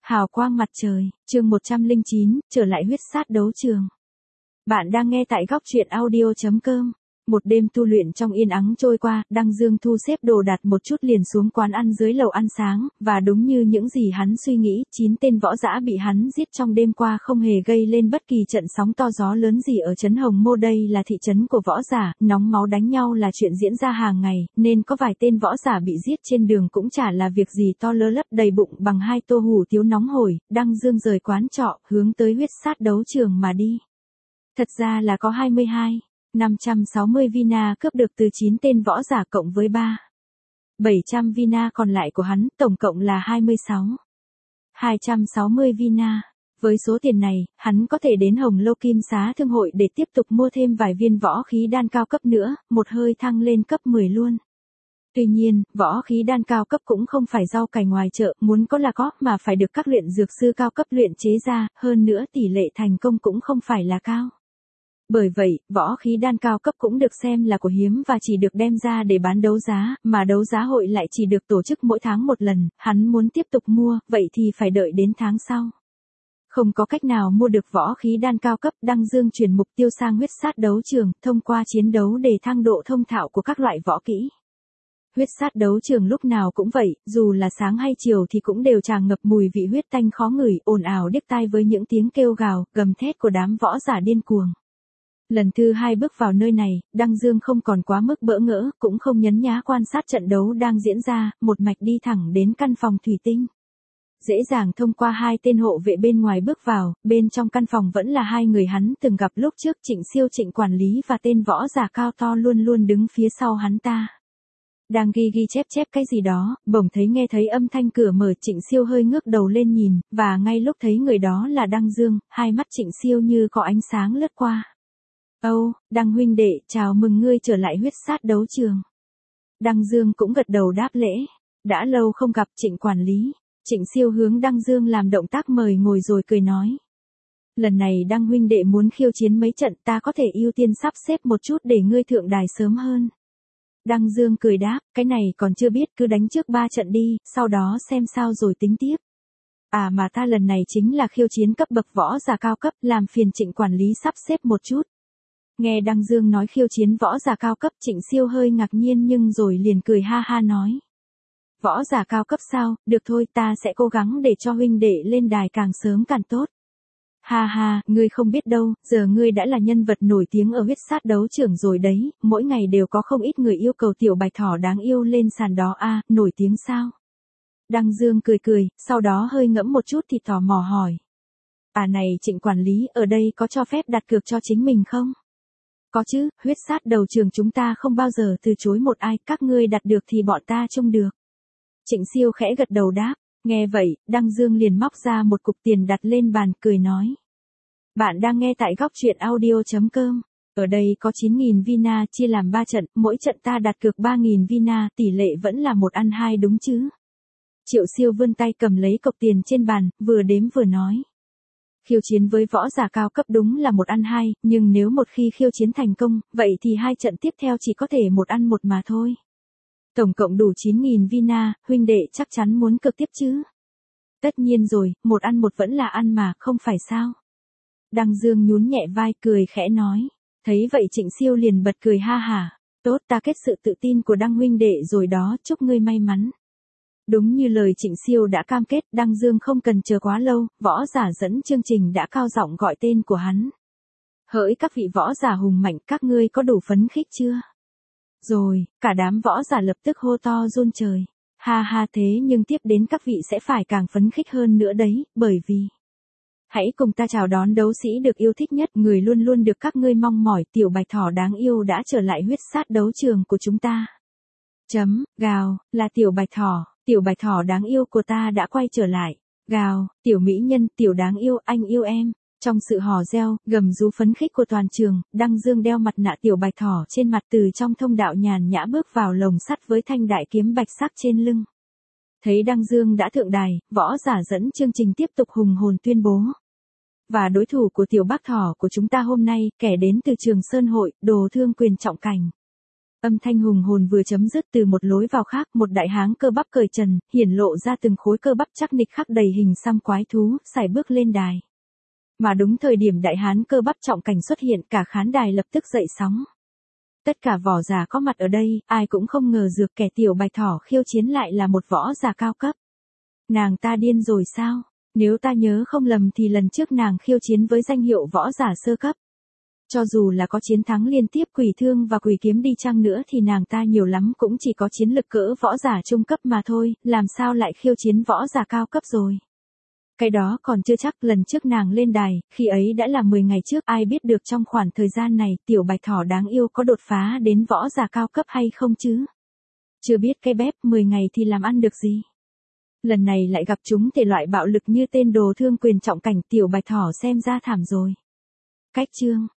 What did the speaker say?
Hào quang mặt trời, chương 109, trở lại huyết sát đấu trường. Bạn đang nghe tại góc truyện audio.com. Một đêm tu luyện trong yên ắng trôi qua, Đăng Dương thu xếp đồ đạc một chút liền xuống quán ăn dưới lầu ăn sáng, và đúng như những gì hắn suy nghĩ, 9 tên võ dã bị hắn giết trong đêm qua không hề gây lên bất kỳ trận sóng to gió lớn gì ở trấn Hồng Mô. Đây là thị trấn của võ giả, nóng máu đánh nhau là chuyện diễn ra hàng ngày, nên có vài tên võ giả bị giết trên đường cũng chả là việc gì to lơ lấp. Đầy bụng bằng 2 tô hủ tiếu nóng hổi, Đăng Dương rời quán trọ, hướng tới huyết sát đấu trường mà đi. Thật ra là có 560 vina cướp được từ 9 tên võ giả cộng với 700 vina còn lại của hắn, tổng cộng là 260 vina. Với số tiền này, hắn có thể đến Hồng Lô Kim Xá Thương hội để tiếp tục mua thêm vài viên võ khí đan cao cấp nữa, một hơi thăng lên cấp 10 luôn. Tuy nhiên, võ khí đan cao cấp cũng không phải rau cải ngoài chợ, muốn có là có, mà phải được các luyện dược sư cao cấp luyện chế ra, hơn nữa tỷ lệ thành công cũng không phải là cao. Bởi vậy, võ khí đan cao cấp cũng được xem là của hiếm và chỉ được đem ra để bán đấu giá, mà đấu giá hội lại chỉ được tổ chức mỗi tháng một lần, hắn muốn tiếp tục mua, vậy thì phải đợi đến tháng sau. Không có cách nào mua được võ khí đan cao cấp, Đăng Dương chuyển mục tiêu sang huyết sát đấu trường, thông qua chiến đấu để thăng độ thông thạo của các loại võ kỹ. Huyết sát đấu trường lúc nào cũng vậy, dù là sáng hay chiều thì cũng đều tràn ngập mùi vị huyết tanh khó ngửi, ồn ào điếc tai với những tiếng kêu gào, gầm thét của đám võ giả điên cuồng. Lần thứ 2 bước vào nơi này, Đăng Dương không còn quá mức bỡ ngỡ, cũng không nhấn nhá quan sát trận đấu đang diễn ra, một mạch đi thẳng đến căn phòng thủy tinh. Dễ dàng thông qua 2 tên hộ vệ bên ngoài bước vào, bên trong căn phòng vẫn là 2 người hắn từng gặp lúc trước, Trịnh Siêu Trịnh quản lý và tên võ giả cao to luôn luôn đứng phía sau hắn ta. Đang ghi chép cái gì đó, bỗng nghe thấy âm thanh cửa mở, Trịnh Siêu hơi ngước đầu lên nhìn, và ngay lúc thấy người đó là Đăng Dương, hai mắt Trịnh Siêu như có ánh sáng lướt qua. Âu, Đăng huynh đệ, chào mừng ngươi trở lại huyết sát đấu trường. Đăng Dương cũng gật đầu đáp lễ. Đã lâu không gặp, Trịnh quản lý. Trịnh Siêu hướng Đăng Dương làm động tác mời ngồi rồi cười nói. Lần này Đăng huynh đệ muốn khiêu chiến mấy trận, ta có thể ưu tiên sắp xếp một chút để ngươi thượng đài sớm hơn. Đăng Dương cười đáp, cái này còn chưa biết, cứ đánh trước 3 trận đi, sau đó xem sao rồi tính tiếp. À mà ta lần này chính là khiêu chiến cấp bậc võ giả cao cấp, làm phiền Trịnh quản lý sắp xếp một chút. Nghe Đăng Dương nói khiêu chiến võ giả cao cấp, Trịnh Siêu hơi ngạc nhiên nhưng rồi liền cười ha ha nói. Võ giả cao cấp sao, được thôi, ta sẽ cố gắng để cho huynh đệ lên đài càng sớm càng tốt. Ha ha, ngươi không biết đâu, giờ ngươi đã là nhân vật nổi tiếng ở huyết sát đấu trường rồi đấy, mỗi ngày đều có không ít người yêu cầu tiểu bạch thỏ đáng yêu lên sàn đó a, nổi tiếng sao? Đăng Dương cười, sau đó hơi ngẫm một chút thì tò mò hỏi. À này Trịnh quản lý, ở đây có cho phép đặt cược cho chính mình không? Có chứ, huyết sát đầu trường chúng ta không bao giờ từ chối một ai, các ngươi đặt được thì bọn ta chung được. Trịnh Siêu khẽ gật đầu đáp, nghe vậy, Đăng Dương liền móc ra một cục tiền đặt lên bàn, cười nói. Bạn đang nghe tại góc truyện audio.com, ở đây có 9.000 vina chia làm 3 trận, mỗi trận ta đặt cược 3.000 vina, tỷ lệ vẫn là 1 ăn 2 đúng chứ? Triệu Siêu vươn tay cầm lấy cọc tiền trên bàn, vừa đếm vừa nói. Khiêu chiến với võ giả cao cấp đúng là 1 ăn 2, nhưng nếu một khi khiêu chiến thành công, vậy thì 2 trận tiếp theo chỉ có thể 1 ăn 1 mà thôi. Tổng cộng đủ 9.000 vina, huynh đệ chắc chắn muốn cược tiếp chứ? Tất nhiên rồi, 1 ăn 1 vẫn là ăn mà, không phải sao? Đăng Dương nhún nhẹ vai cười khẽ nói. Thấy vậy Trịnh Siêu liền bật cười ha hả. Tốt, ta kết sự tự tin của Đăng huynh đệ rồi đó, chúc ngươi may mắn. Đúng như lời Trịnh Siêu đã cam kết, Đăng Dương không cần chờ quá lâu, võ giả dẫn chương trình đã cao giọng gọi tên của hắn. Hỡi các vị võ giả hùng mạnh, các ngươi có đủ phấn khích chưa? Rồi, cả đám võ giả lập tức hô to run trời. Ha ha, thế nhưng tiếp đến các vị sẽ phải càng phấn khích hơn nữa đấy, bởi vì... Hãy cùng ta chào đón đấu sĩ được yêu thích nhất, người luôn luôn được các ngươi mong mỏi, tiểu bạch thỏ đáng yêu đã trở lại huyết sát đấu trường của chúng ta. Gào, là tiểu bạch thỏ đáng yêu của ta đã quay trở lại. Gào, tiểu mỹ nhân, tiểu đáng yêu, anh yêu em. Trong sự hò reo, gầm rú phấn khích của toàn trường, Đăng Dương đeo mặt nạ tiểu bạch thỏ trên mặt, từ trong thông đạo nhàn nhã bước vào lồng sắt với thanh đại kiếm bạch sắc trên lưng. Thấy Đăng Dương đã thượng đài, võ giả dẫn chương trình tiếp tục hùng hồn tuyên bố. Và đối thủ của tiểu bác thỏ của chúng ta hôm nay, kẻ đến từ Trường Sơn hội, đồ thương quyền trọng cảnh. Âm thanh hùng hồn vừa chấm dứt từ một lối vào khác, một đại háng cơ bắp cởi trần, hiển lộ ra từng khối cơ bắp chắc nịch khắc đầy hình xăm quái thú, sải bước lên đài. Mà đúng thời điểm đại hán cơ bắp trọng cảnh xuất hiện, cả khán đài lập tức dậy sóng. Tất cả võ giả có mặt ở đây, ai cũng không ngờ dược kẻ tiểu bạch thỏ khiêu chiến lại là một võ giả cao cấp. Nàng ta điên rồi sao? Nếu ta nhớ không lầm thì lần trước nàng khiêu chiến với danh hiệu võ giả sơ cấp. Cho dù là có chiến thắng liên tiếp quỷ thương và quỷ kiếm đi chăng nữa thì nàng ta nhiều lắm cũng chỉ có chiến lực cỡ võ giả trung cấp mà thôi, làm sao lại khiêu chiến võ giả cao cấp rồi. Cái đó còn chưa chắc, lần trước nàng lên đài, khi ấy đã là 10 ngày trước, ai biết được trong khoảng thời gian này tiểu bạch thỏ đáng yêu có đột phá đến võ giả cao cấp hay không chứ. Chưa biết cái bếp 10 ngày thì làm ăn được gì. Lần này lại gặp chúng thể loại bạo lực như tên đồ thương quyền trọng cảnh, tiểu bạch thỏ xem ra thảm rồi. Cách chương